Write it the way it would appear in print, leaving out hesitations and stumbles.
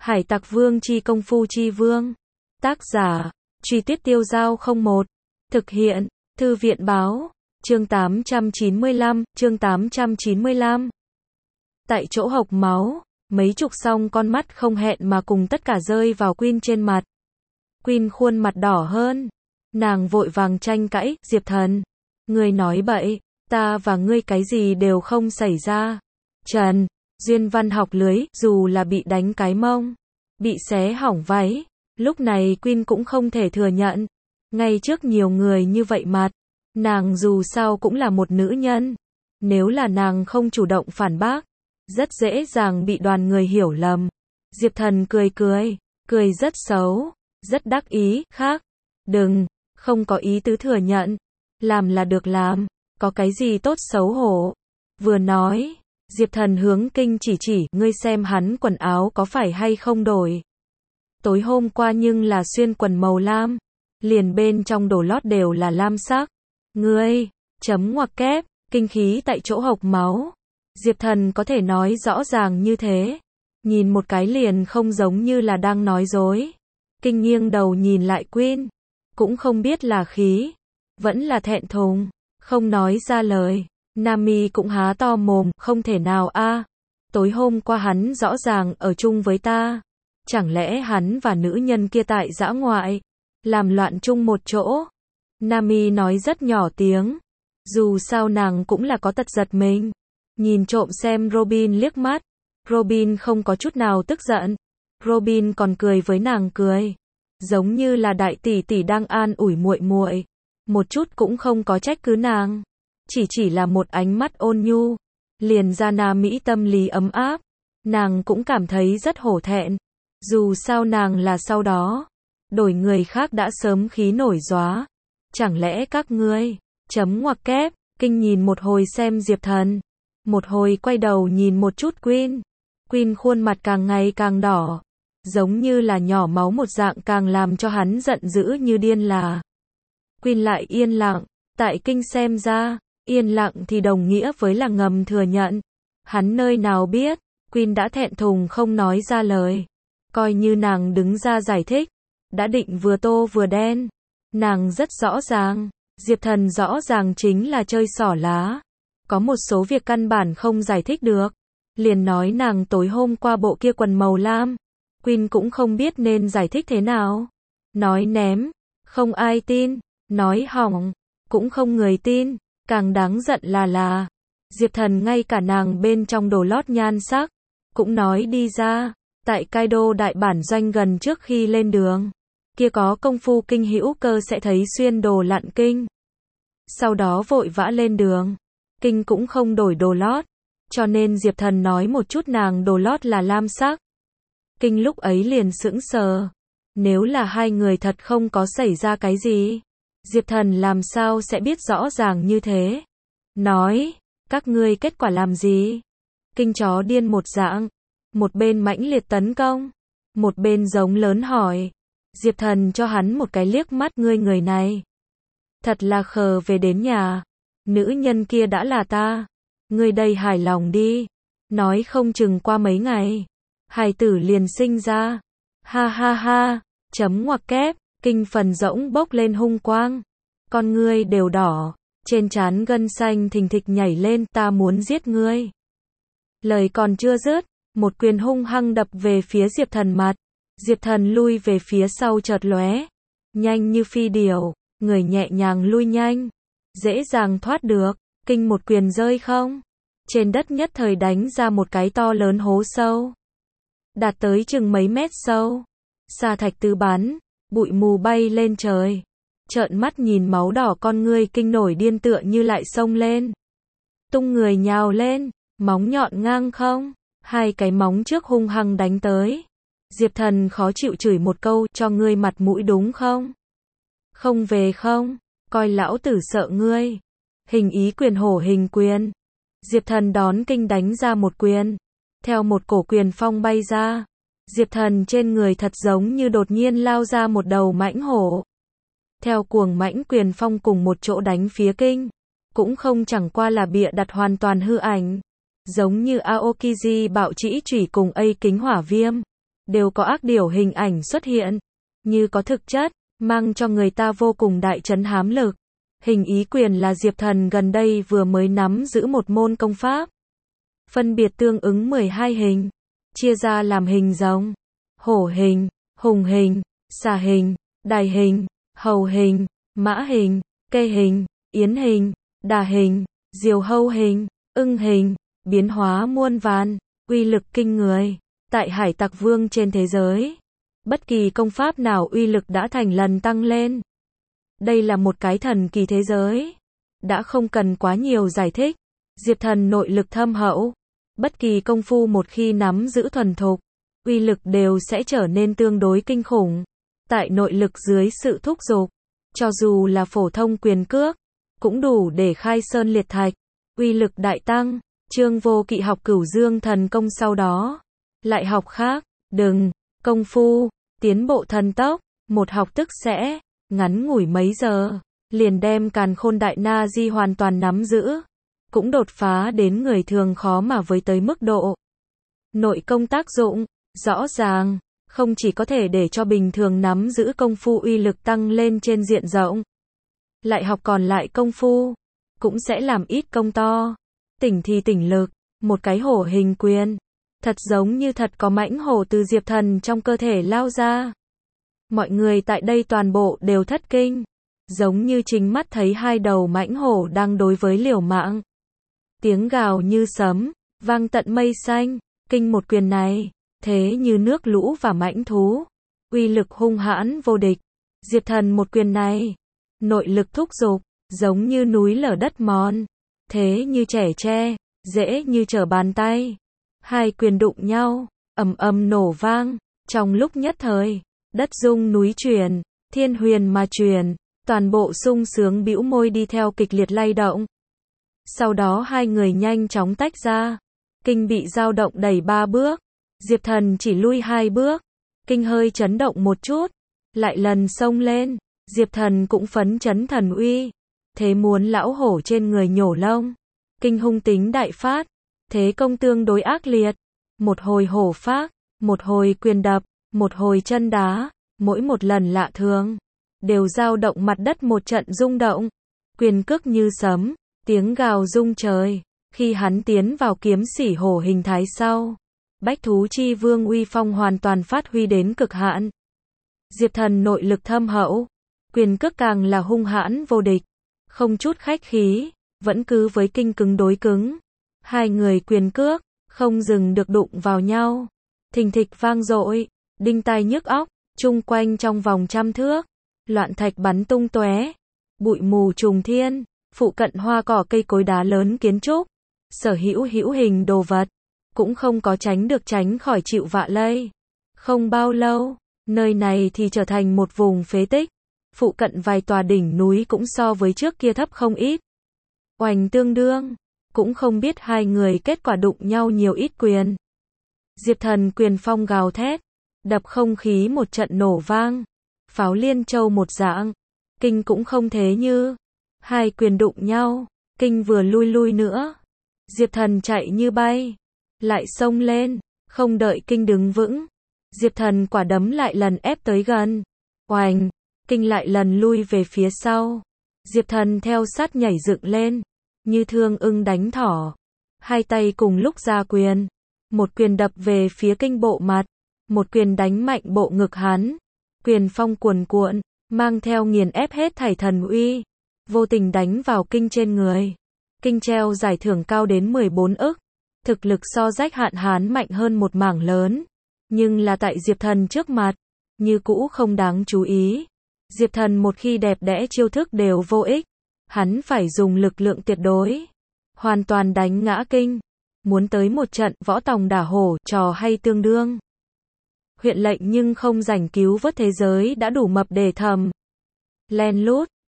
Hải Tặc Vương chi công phu chi vương. Tác giả, Truy Tuyết Tiêu Dao 01. Thực hiện, Thư viện báo, chương 895. Tại chỗ hộc máu, mấy chục song con mắt không hẹn mà cùng tất cả rơi vào Queen trên mặt. Queen khuôn mặt đỏ hơn. Nàng vội vàng tranh cãi, Diệp Thần. Ngươi nói bậy, ta và ngươi cái gì đều không xảy ra. Trần, Duyên Văn học lưới, dù là bị đánh cái mông, bị xé hỏng váy, lúc này Queen cũng không thể thừa nhận. Ngay trước nhiều người như vậy mặt, nàng dù sao cũng là một nữ nhân. Nếu là nàng không chủ động phản bác, rất dễ dàng bị đoàn người hiểu lầm. Diệp Thần cười rất xấu, rất đắc ý, khác. Đừng, không có ý tứ thừa nhận. Làm là được làm, có cái gì tốt xấu hổ. Vừa nói, Diệp Thần hướng Kinh chỉ, ngươi xem hắn quần áo có phải hay không đổi. Tối hôm qua nhưng là xuyên quần màu lam, liền bên trong đồ lót đều là lam sắc. Ngươi, chấm ngoặc kép, kinh khí tại chỗ hộc máu. Diệp Thần có thể nói rõ ràng như thế, nhìn một cái liền không giống như là đang nói dối. Kinh nghiêng đầu nhìn lại Queen, cũng không biết là khí, vẫn là thẹn thùng, không nói ra lời. Nami cũng há to mồm, không thể nào a. Tối hôm qua hắn rõ ràng ở chung với ta. Chẳng lẽ hắn và nữ nhân kia tại dã ngoại, làm loạn chung một chỗ? Nami nói rất nhỏ tiếng. Dù sao nàng cũng là có tật giật mình. Nhìn trộm xem Robin liếc mắt. Robin không có chút nào tức giận. Robin còn cười với nàng cười. Giống như là đại tỷ tỷ đang an ủi muội muội. Một chút cũng không có trách cứ nàng. Chỉ là một ánh mắt ôn nhu, liền ra Nami tâm lý ấm áp. Nàng cũng cảm thấy rất hổ thẹn. Dù sao nàng là sau đó, đổi người khác đã sớm khí nổi gióa. Chẳng lẽ các ngươi, chấm ngoặc kép, Kinh nhìn một hồi xem Diệp Thần. Một hồi quay đầu nhìn một chút Queen. Queen khuôn mặt càng ngày càng đỏ. Giống như là nhỏ máu một dạng, càng làm cho hắn giận dữ như điên là. Queen lại yên lặng. Tại Kinh xem ra, yên lặng thì đồng nghĩa với là ngầm thừa nhận. Hắn nơi nào biết, Queen đã thẹn thùng không nói ra lời. Coi như nàng đứng ra giải thích, đã định vừa tô vừa đen. Nàng rất rõ ràng, Diệp Thần rõ ràng chính là chơi xỏ lá. Có một số việc căn bản không giải thích được. Liền nói nàng tối hôm qua bộ kia quần màu lam. Queen cũng không biết nên giải thích thế nào. Nói ném, không ai tin. Nói hỏng, cũng không người tin. Càng đáng giận là Diệp Thần ngay cả nàng bên trong đồ lót nhan sắc cũng nói đi ra. Tại Kaido đại bản doanh gần trước khi lên đường, kia có công phu kinh hữu cơ sẽ thấy xuyên đồ lặn Kinh. Sau đó vội vã lên đường, Kinh cũng không đổi đồ lót, cho nên Diệp Thần nói một chút nàng đồ lót là lam sắc. Kinh lúc ấy liền sững sờ. Nếu là hai người thật không có xảy ra cái gì, Diệp Thần làm sao sẽ biết rõ ràng như thế. Nói, các ngươi kết quả làm gì? Kinh chó điên một dạng. Một bên mãnh liệt tấn công, một bên giống lớn hỏi. Diệp Thần cho hắn một cái liếc mắt, ngươi người này thật là khờ, về đến nhà, nữ nhân kia đã là ta. Ngươi đây hài lòng đi. Nói không chừng qua mấy ngày, hài tử liền sinh ra. Ha ha ha, chấm ngoặc kép, Kinh phần rỗng bốc lên hung quang. Con ngươi đều đỏ, trên trán gân xanh thình thịch nhảy lên, ta muốn giết ngươi. Lời còn chưa dứt, một quyền hung hăng đập về phía Diệp Thần mặt. Diệp Thần lui về phía sau chợt lóe, nhanh như phi điểu, người nhẹ nhàng lui nhanh, dễ dàng thoát được. Kinh một quyền rơi không, trên đất nhất thời đánh ra một cái to lớn hố sâu, đạt tới chừng mấy mét sâu. Sa thạch tứ bắn, bụi mù bay lên trời. Trợn mắt nhìn máu đỏ, con ngươi Kinh nổi điên tựa như lại xông lên, tung người nhào lên, móng nhọn ngang không. Hai cái móng trước hung hăng đánh tới. Diệp Thần khó chịu chửi một câu, cho ngươi mặt mũi đúng không? Không về không? Coi lão tử sợ ngươi. Hình ý quyền hổ hình quyền. Diệp Thần đón Kinh đánh ra một quyền. Theo một cổ quyền phong bay ra. Diệp Thần trên người thật giống như đột nhiên lao ra một đầu mãnh hổ. Theo cuồng mãnh quyền phong cùng một chỗ đánh phía Kinh. Cũng không chẳng qua là bịa đặt hoàn toàn hư ảnh. Giống như Aokiji bạo trĩ chủy cùng A kính hỏa viêm. đều có ác điểu hình ảnh xuất hiện, như có thực chất, mang cho người ta vô cùng đại trấn hám lực. Hình ý quyền là Diệp Thần gần đây vừa mới nắm giữ một môn công pháp. Phân biệt tương ứng 12 hình, chia ra làm hình rồng, hổ hình, hùng hình, xà hình, đài hình, hầu hình, mã hình, kê hình, yến hình, đà hình, diều hâu hình, ưng hình, biến hóa muôn vàn, uy lực kinh người. Tại Hải Tặc Vương trên thế giới, bất kỳ công pháp nào uy lực đã thành lần tăng lên. Đây là một cái thần kỳ thế giới. Đã không cần quá nhiều giải thích. Diệp Thần nội lực thâm hậu. Bất kỳ công phu một khi nắm giữ thuần thục, uy lực đều sẽ trở nên tương đối kinh khủng. Tại nội lực dưới sự thúc giục, cho dù là phổ thông quyền cước, cũng đủ để khai sơn liệt thạch, uy lực đại tăng. Trương Vô Kỵ học Cửu Dương thần công sau đó, lại học khác, đừng, công phu, tiến bộ thần tốc, một học tức sẽ, ngắn ngủi mấy giờ, liền đem Càn Khôn Đại Na Di hoàn toàn nắm giữ, cũng đột phá đến người thường khó mà với tới mức độ. Nội công tác dụng, rõ ràng, không chỉ có thể để cho bình thường nắm giữ công phu uy lực tăng lên trên diện rộng, lại học còn lại công phu, cũng sẽ làm ít công to. Tỉnh thì tỉnh lực, một cái hổ hình quyền, thật giống như thật có mãnh hổ từ Diệp Thần trong cơ thể lao ra. Mọi người tại đây toàn bộ đều thất kinh, giống như chính mắt thấy hai đầu mãnh hổ đang đối với liều mạng. Tiếng gào như sấm, vang tận mây xanh, kinh một quyền này, thế như nước lũ và mãnh thú, uy lực hung hãn vô địch. Diệp Thần một quyền này, nội lực thúc giục, giống như núi lở đất mòn, thế như trẻ tre, dễ như trở bàn tay. Hai quyền đụng nhau, ầm ầm nổ vang, trong lúc nhất thời, đất rung núi chuyển, thiên huyền mà chuyển, toàn bộ sung sướng bĩu môi đi theo kịch liệt lay động. Sau đó hai người nhanh chóng tách ra, Kinh bị dao động đẩy 3 bước, Diệp Thần chỉ lui 2 bước, Kinh hơi chấn động một chút, lại lần xông lên, Diệp Thần cũng phấn chấn thần uy, thế muốn lão hổ trên người nhổ lông. Kinh hung tính đại phát, thế công tương đối ác liệt, một hồi hổ phác, một hồi quyền đập, một hồi chân đá, mỗi một lần lạ thường, đều dao động mặt đất một trận rung động, quyền cước như sấm, tiếng gào rung trời. Khi hắn tiến vào kiếm sỉ hổ hình thái sau, Bách Thú Chi Vương uy phong hoàn toàn phát huy đến cực hạn. Diệp Thần nội lực thâm hậu, quyền cước càng là hung hãn vô địch, không chút khách khí, vẫn cứ với Kinh cứng đối cứng. Hai người quyền cước, không dừng được đụng vào nhau, thình thịch vang dội, đinh tai nhức óc, chung quanh trong vòng 100 thước, loạn thạch bắn tung tóe, bụi mù trùng thiên, phụ cận hoa cỏ cây cối đá lớn kiến trúc, sở hữu hữu hình đồ vật, cũng không có tránh được tránh khỏi chịu vạ lây. Không bao lâu, nơi này thì trở thành một vùng phế tích, phụ cận vài tòa đỉnh núi cũng so với trước kia thấp không ít. Oành tương đương, cũng không biết hai người kết quả đụng nhau nhiều ít quyền. Diệp Thần quyền phong gào thét, đập không khí một trận nổ vang, pháo liên châu một dạng. Kinh cũng không thế như, hai quyền đụng nhau, Kinh vừa lui nữa, Diệp Thần chạy như bay, lại xông lên, không đợi Kinh đứng vững, Diệp Thần quả đấm lại lần ép tới gần, oành, Kinh lại lần lui về phía sau, Diệp Thần theo sát nhảy dựng lên, như thương ưng đánh thỏ, hai tay cùng lúc ra quyền, một quyền đập về phía Kinh bộ mặt, một quyền đánh mạnh bộ ngực hắn, quyền phong cuồn cuộn, mang theo nghiền ép hết thảy thần uy, vô tình đánh vào Kinh trên người. Kinh treo giải thưởng cao đến 14 ức, thực lực so Rách Hạn Hán mạnh hơn một mảng lớn, nhưng là tại Diệp Thần trước mặt, như cũ không đáng chú ý. Diệp Thần một khi đẹp đẽ chiêu thức đều vô ích, hắn phải dùng lực lượng tuyệt đối, hoàn toàn đánh ngã Kinh, muốn tới một trận võ tòng đả hổ, trò hay tương đương. Huyện lệnh nhưng không rảnh cứu vớt thế giới đã đủ mập để thầm. Len lút,